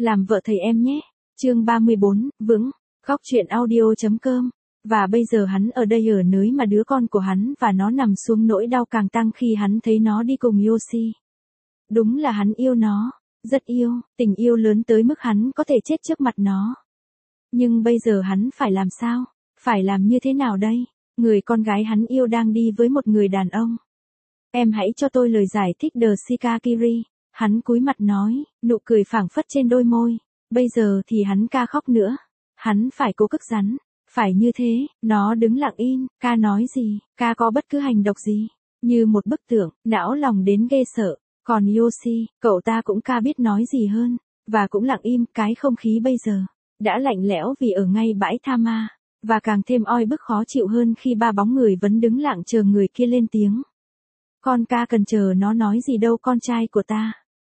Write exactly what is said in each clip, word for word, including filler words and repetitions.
làm vợ thầy em nhé. Chương ba mươi bốn, vững, góc truyện audio.com. Và bây giờ hắn ở đây ở nơi mà đứa con của hắn và nó nằm xuống, nỗi đau càng tăng khi hắn thấy nó đi cùng Yoshi. Đúng là hắn yêu nó, rất yêu, tình yêu lớn tới mức hắn có thể chết trước mặt nó. Nhưng bây giờ hắn phải làm sao? Phải làm như thế nào đây? Người con gái hắn yêu đang đi với một người đàn ông. Em hãy cho tôi lời giải thích The Shikakiri. Hắn cúi mặt nói, nụ cười phảng phất trên đôi môi. Bây giờ thì hắn ca khóc nữa. Hắn phải cố cức rắn. Phải như thế, nó đứng lặng im, ca nói gì, ca có bất cứ hành động gì. Như một bức tượng, não lòng đến ghê sợ. Còn Yoshi, cậu ta cũng ca biết nói gì hơn. Và cũng lặng im, cái không khí bây giờ đã lạnh lẽo vì ở ngay bãi tha ma. Và càng thêm oi bức khó chịu hơn khi ba bóng người vẫn đứng lặng chờ người kia lên tiếng. Con ca cần chờ nó nói gì đâu con trai của ta.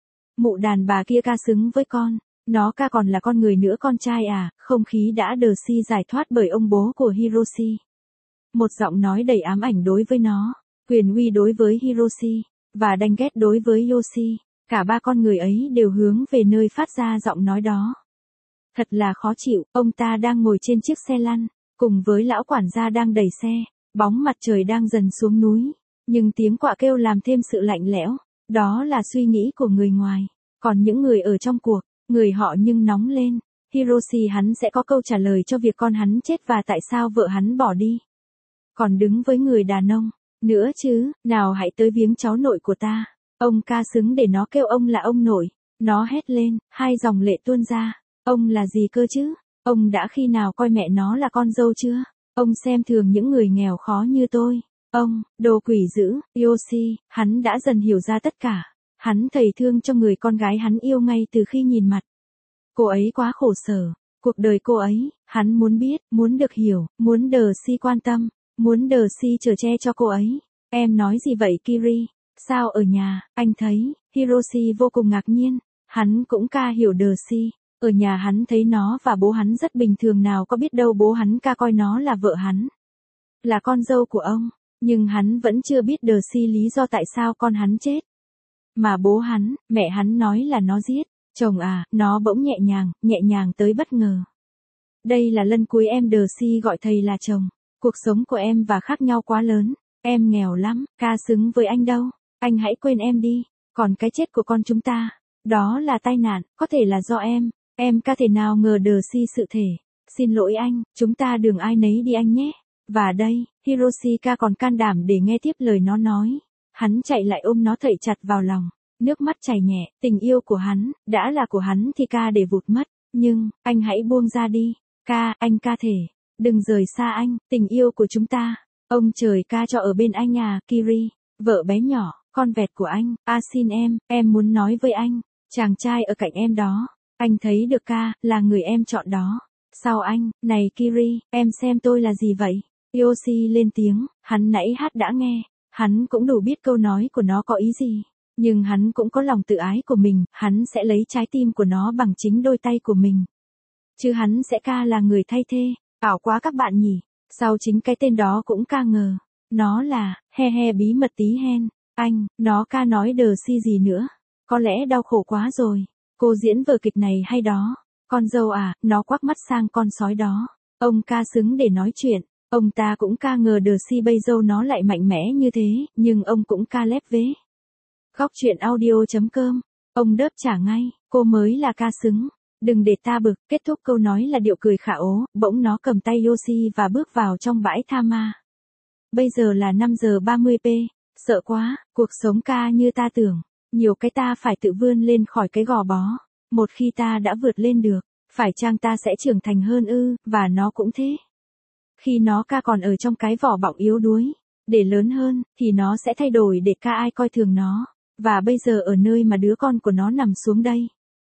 Mụ đàn bà kia ca xứng với con. Nó ca còn là con người nữa con trai à. Không khí đã đờ si giải thoát bởi ông bố của Hiroshi. Một giọng nói đầy ám ảnh đối với nó. Quyền uy đối với Hiroshi. Và đanh ghét đối với Yoshi. Cả ba con người ấy đều hướng về nơi phát ra giọng nói đó. Thật là khó chịu. Ông ta đang ngồi trên chiếc xe lăn. Cùng với lão quản gia đang đẩy xe. Bóng mặt trời đang dần xuống núi. Nhưng tiếng quạ kêu làm thêm sự lạnh lẽo. Đó là suy nghĩ của người ngoài. Còn những người ở trong cuộc, người họ nhưng nóng lên. Hiroshi hắn sẽ có câu trả lời cho việc con hắn chết và tại sao vợ hắn bỏ đi. Còn đứng với người đàn ông, nữa chứ, nào hãy tới viếng cháu nội của ta. Ông ca xứng để nó kêu ông là ông nội. Nó hét lên, hai dòng lệ tuôn ra. Ông là gì cơ chứ? Ông đã khi nào coi mẹ nó là con dâu chưa? Ông xem thường những người nghèo khó như tôi. Ông, đồ quỷ dữ, Yoshi, hắn đã dần hiểu ra tất cả. Hắn thầy thương cho người con gái hắn yêu ngay từ khi nhìn mặt. Cô ấy quá khổ sở, cuộc đời cô ấy, hắn muốn biết, muốn được hiểu, muốn đờ si quan tâm, muốn đờ si chở che cho cô ấy. Em nói gì vậy Kiri? Sao ở nhà, anh thấy, Hiroshi vô cùng ngạc nhiên. Hắn cũng ca hiểu đờ si. Ở nhà hắn thấy nó và bố hắn rất bình thường, nào có biết đâu bố hắn ca coi nó là vợ hắn. Là con dâu của ông. Nhưng hắn vẫn chưa biết đờ si lý do tại sao con hắn chết. Mà bố hắn, mẹ hắn nói là nó giết. Chồng à, nó bỗng nhẹ nhàng, nhẹ nhàng tới bất ngờ. Đây là lần cuối em đờ si gọi thầy là chồng. Cuộc sống của em và khác nhau quá lớn. Em nghèo lắm, ca xứng với anh đâu. Anh hãy quên em đi. Còn cái chết của con chúng ta, đó là tai nạn, có thể là do em. Em ca thể nào ngờ đờ si sự thể. Xin lỗi anh, chúng ta đường ai nấy đi anh nhé. Và đây, Hiroshi ca còn can đảm để nghe tiếp lời nó nói. Hắn chạy lại ôm nó thậy chặt vào lòng. Nước mắt chảy nhẹ, tình yêu của hắn, đã là của hắn thì ca để vụt mất. Nhưng, anh hãy buông ra đi. Ca, anh ca thể. Đừng rời xa anh, tình yêu của chúng ta. Ông trời ca cho ở bên anh à, Kiri. Vợ bé nhỏ, con vẹt của anh. À xin em, em muốn nói với anh. Chàng trai ở cạnh em đó. Anh thấy được ca, là người em chọn đó. Sao anh, này Kiri, em xem tôi là gì vậy? Yoshi lên tiếng, hắn nãy hát đã nghe. Hắn cũng đủ biết câu nói của nó có ý gì. Nhưng hắn cũng có lòng tự ái của mình, hắn sẽ lấy trái tim của nó bằng chính đôi tay của mình. Chứ hắn sẽ ca là người thay thế. Ảo quá các bạn nhỉ. Sau chính cái tên đó cũng ca ngờ. Nó là, he he bí mật tí hen. Anh, nó ca nói đờ si gì nữa. Có lẽ đau khổ quá rồi. Cô diễn vở kịch này hay đó. Con dâu à, nó quắc mắt sang con sói đó. Ông ca xứng để nói chuyện. Ông ta cũng ca ngờ đờ si bây giờ nó lại mạnh mẽ như thế, nhưng ông cũng ca lép vế. Góc truyện audio.com. Ông đớp trả ngay, cô mới là ca xứng. Đừng để ta bực, kết thúc câu nói là điệu cười khả ố, bỗng nó cầm tay Yoshi và bước vào trong bãi tha ma. Bây giờ là năm giờ ba mươi p, sợ quá, cuộc sống ca như ta tưởng. Nhiều cái ta phải tự vươn lên khỏi cái gò bó. Một khi ta đã vượt lên được, phải chăng ta sẽ trưởng thành hơn ư, và nó cũng thế. Khi nó ca còn ở trong cái vỏ bọc yếu đuối, để lớn hơn, thì nó sẽ thay đổi để ca ai coi thường nó. Và bây giờ ở nơi mà đứa con của nó nằm xuống đây.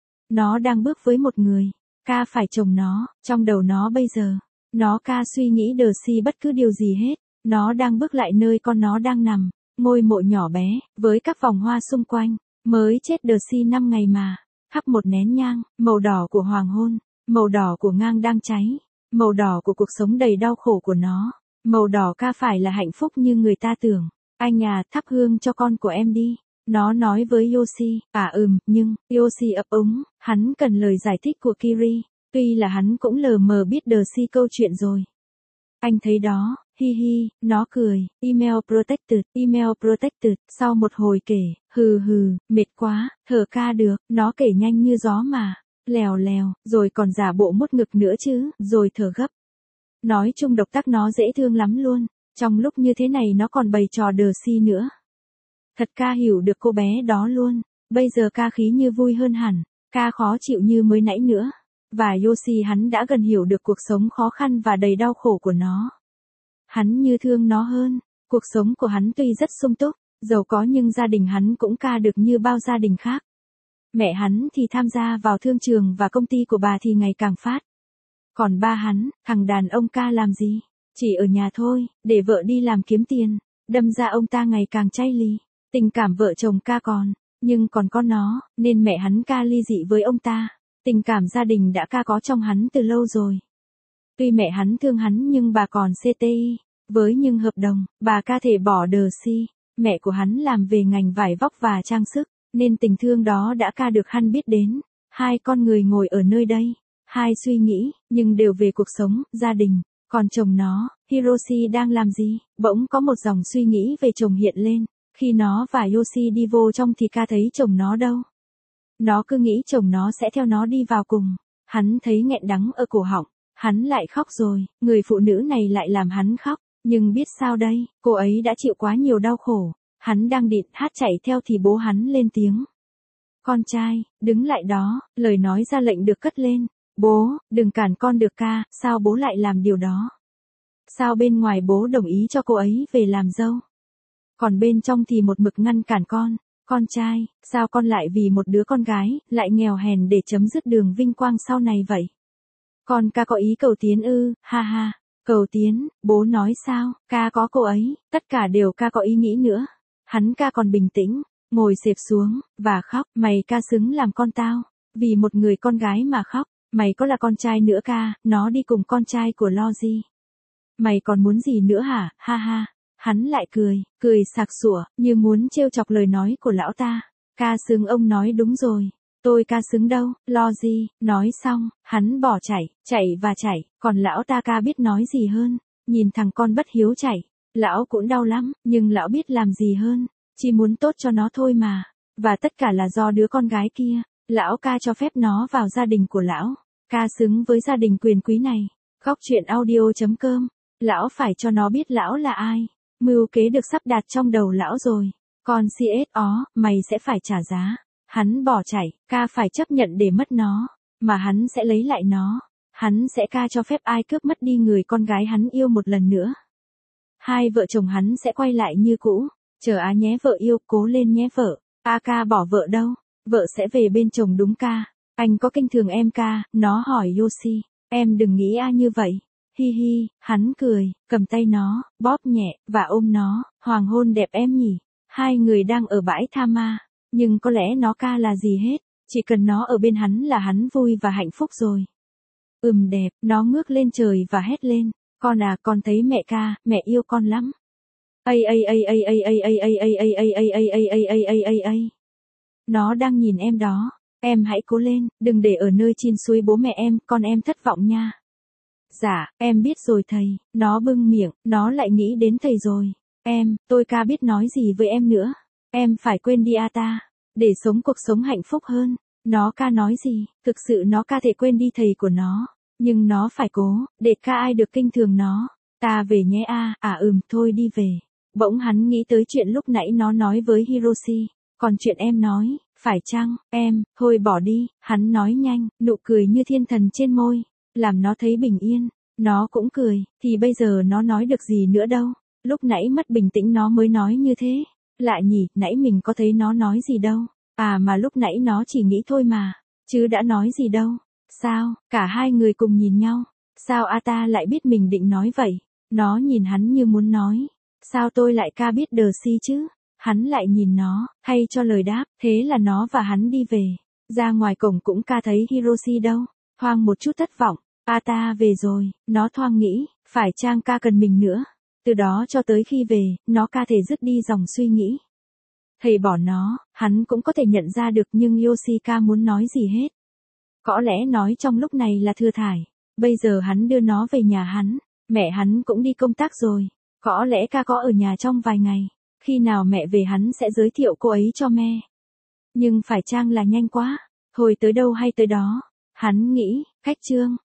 Nó đang bước với một người, ca phải chồng nó, trong đầu nó bây giờ. Nó ca suy nghĩ đờ si bất cứ điều gì hết. Nó đang bước lại nơi con nó đang nằm, ngôi mộ nhỏ bé, với các vòng hoa xung quanh. Mới chết đờ si năm ngày mà. Thắp một nén nhang, màu đỏ của hoàng hôn, màu đỏ của ngang đang cháy. Màu đỏ của cuộc sống đầy đau khổ của nó. Màu đỏ ca phải là hạnh phúc như người ta tưởng. Anh à, thắp hương cho con của em đi. Nó nói với Yoshi, à ừm, nhưng, Yoshi ấp úng, hắn cần lời giải thích của Kiri, tuy là hắn cũng lờ mờ biết đờ si câu chuyện rồi. Anh thấy đó, hi hi, nó cười, email protected, email protected, sau một hồi kể, hừ hừ, mệt quá, thở ca được, nó kể nhanh như gió mà, lèo lèo, rồi còn giả bộ mút ngực nữa chứ, rồi thở gấp. Nói chung độc tác nó dễ thương lắm luôn, trong lúc như thế này nó còn bày trò đờ si nữa. Thật ca hiểu được cô bé đó luôn, bây giờ ca khí như vui hơn hẳn, ca khó chịu như mới nãy nữa. Và Yoshi hắn đã gần hiểu được cuộc sống khó khăn và đầy đau khổ của nó. Hắn như thương nó hơn, cuộc sống của hắn tuy rất sung túc, giàu có nhưng gia đình hắn cũng ca được như bao gia đình khác. Mẹ hắn thì tham gia vào thương trường và công ty của bà thì ngày càng phát. Còn ba hắn, thằng đàn ông ca làm gì? Chỉ ở nhà thôi, để vợ đi làm kiếm tiền, đâm ra ông ta ngày càng chai lì. Tình cảm vợ chồng ca còn, nhưng còn con nó, nên mẹ hắn ca ly dị với ông ta. Tình cảm gia đình đã ca có trong hắn từ lâu rồi. Tuy mẹ hắn thương hắn nhưng bà còn xê tê i, với những hợp đồng, bà ca thể bỏ đờ si. Mẹ của hắn làm về ngành vải vóc và trang sức, nên tình thương đó đã ca được hắn biết đến. Hai con người ngồi ở nơi đây, hai suy nghĩ, nhưng đều về cuộc sống, gia đình. Còn chồng nó, Hiroshi đang làm gì? Bỗng có một dòng suy nghĩ về chồng hiện lên. Khi nó và Yoshi đi vô trong thì ca thấy chồng nó đâu. Nó cứ nghĩ chồng nó sẽ theo nó đi vào cùng. Hắn thấy nghẹn đắng ở cổ họng. Hắn lại khóc rồi, người phụ nữ này lại làm hắn khóc. Nhưng biết sao đây, cô ấy đã chịu quá nhiều đau khổ. Hắn đang định hát chạy theo thì bố hắn lên tiếng. Con trai, đứng lại đó, lời nói ra lệnh được cất lên. Bố, đừng cản con được ca, sao bố lại làm điều đó? Sao bên ngoài bố đồng ý cho cô ấy về làm dâu? Còn bên trong thì một mực ngăn cản con. Con trai, sao con lại vì một đứa con gái, lại nghèo hèn để chấm dứt đường vinh quang sau này vậy? Con ca có ý cầu tiến ư, ha ha. Cầu tiến, bố nói sao, ca có cô ấy, tất cả đều ca có ý nghĩ nữa. Hắn ca còn bình tĩnh, ngồi xẹp xuống, và khóc, mày ca xứng làm con tao. Vì một người con gái mà khóc, mày có là con trai nữa ca, nó đi cùng con trai của Logi. Mày còn muốn gì nữa hả, ha ha. Hắn lại cười, cười sặc sủa, như muốn trêu chọc lời nói của lão ta. Ca xứng ông nói đúng rồi. Tôi ca xứng đâu, lo gì, nói xong, hắn bỏ chạy, chạy và chạy, còn lão ta ca biết nói gì hơn. Nhìn thằng con bất hiếu chạy, lão cũng đau lắm, nhưng lão biết làm gì hơn, chỉ muốn tốt cho nó thôi mà. Và tất cả là do đứa con gái kia, lão ca cho phép nó vào gia đình của lão. Ca xứng với gia đình quyền quý này. Góc truyện audio chấm com. Lão phải cho nó biết lão là ai. Mưu kế được sắp đặt trong đầu lão rồi. Còn xê ét ó, mày sẽ phải trả giá. Hắn bỏ chạy, ca phải chấp nhận để mất nó. Mà hắn sẽ lấy lại nó. Hắn sẽ ca cho phép ai cướp mất đi người con gái hắn yêu một lần nữa. Hai vợ chồng hắn sẽ quay lại như cũ. Chờ á nhé vợ yêu, cố lên nhé vợ. A ca bỏ vợ đâu? Vợ sẽ về bên chồng đúng ca. Anh có kinh thường em ca, nó hỏi Yoshi. Em đừng nghĩ a như vậy. Hi hi, hắn cười, cầm tay nó, bóp nhẹ, và ôm nó, hoàng hôn đẹp em nhỉ. Hai người đang ở bãi tha ma, nhưng có lẽ nó ca là gì hết, chỉ cần nó ở bên hắn là hắn vui và hạnh phúc rồi. Ừm đẹp, nó ngước lên trời và hét lên, con à, con thấy mẹ ca, mẹ yêu con lắm. Ây ây ây ây ây ây ây ây ây ây ây ây ây ây ây ây ây ây ây. Nó đang nhìn em đó, em hãy cố lên, đừng để ở nơi chin suối bố mẹ em, con em thất vọng nha. Dạ, em biết rồi thầy, nó bưng miệng, nó lại nghĩ đến thầy rồi. Em, tôi ca biết nói gì với em nữa. Em phải quên đi a ta, để sống cuộc sống hạnh phúc hơn. Nó ca nói gì, thực sự nó ca thể quên đi thầy của nó. Nhưng nó phải cố, để ca ai được kinh thường nó. Ta về nhé a, à ừm, thôi đi về. Bỗng hắn nghĩ tới chuyện lúc nãy nó nói với Hiroshi. Còn chuyện em nói, phải chăng, em, thôi bỏ đi, hắn nói nhanh, nụ cười như thiên thần trên môi. Làm nó thấy bình yên, nó cũng cười, thì bây giờ nó nói được gì nữa đâu. Lúc nãy mất bình tĩnh nó mới nói như thế. Lạ nhỉ, nãy mình có thấy nó nói gì đâu. À mà lúc nãy nó chỉ nghĩ thôi mà, chứ đã nói gì đâu. Sao, cả hai người cùng nhìn nhau. Sao Ata lại biết mình định nói vậy? Nó nhìn hắn như muốn nói. Sao tôi lại ca biết đờ si chứ? Hắn lại nhìn nó, thay cho lời đáp, thế là nó và hắn đi về. Ra ngoài cổng cũng ca thấy Hiroshi đâu. Thoang một chút thất vọng, Ata về rồi, nó thoang nghĩ, phải chăng ca cần mình nữa. Từ đó cho tới khi về, nó ca thể dứt đi dòng suy nghĩ. Thầy bỏ nó, hắn cũng có thể nhận ra được nhưng Yoshika muốn nói gì hết. Có lẽ nói trong lúc này là thừa thải. Bây giờ hắn đưa nó về nhà hắn. Mẹ hắn cũng đi công tác rồi. Có lẽ ca có ở nhà trong vài ngày. Khi nào mẹ về hắn sẽ giới thiệu cô ấy cho mẹ. Nhưng phải chăng là nhanh quá. Thôi tới đâu hay tới đó. Hắn nghĩ, cách chương.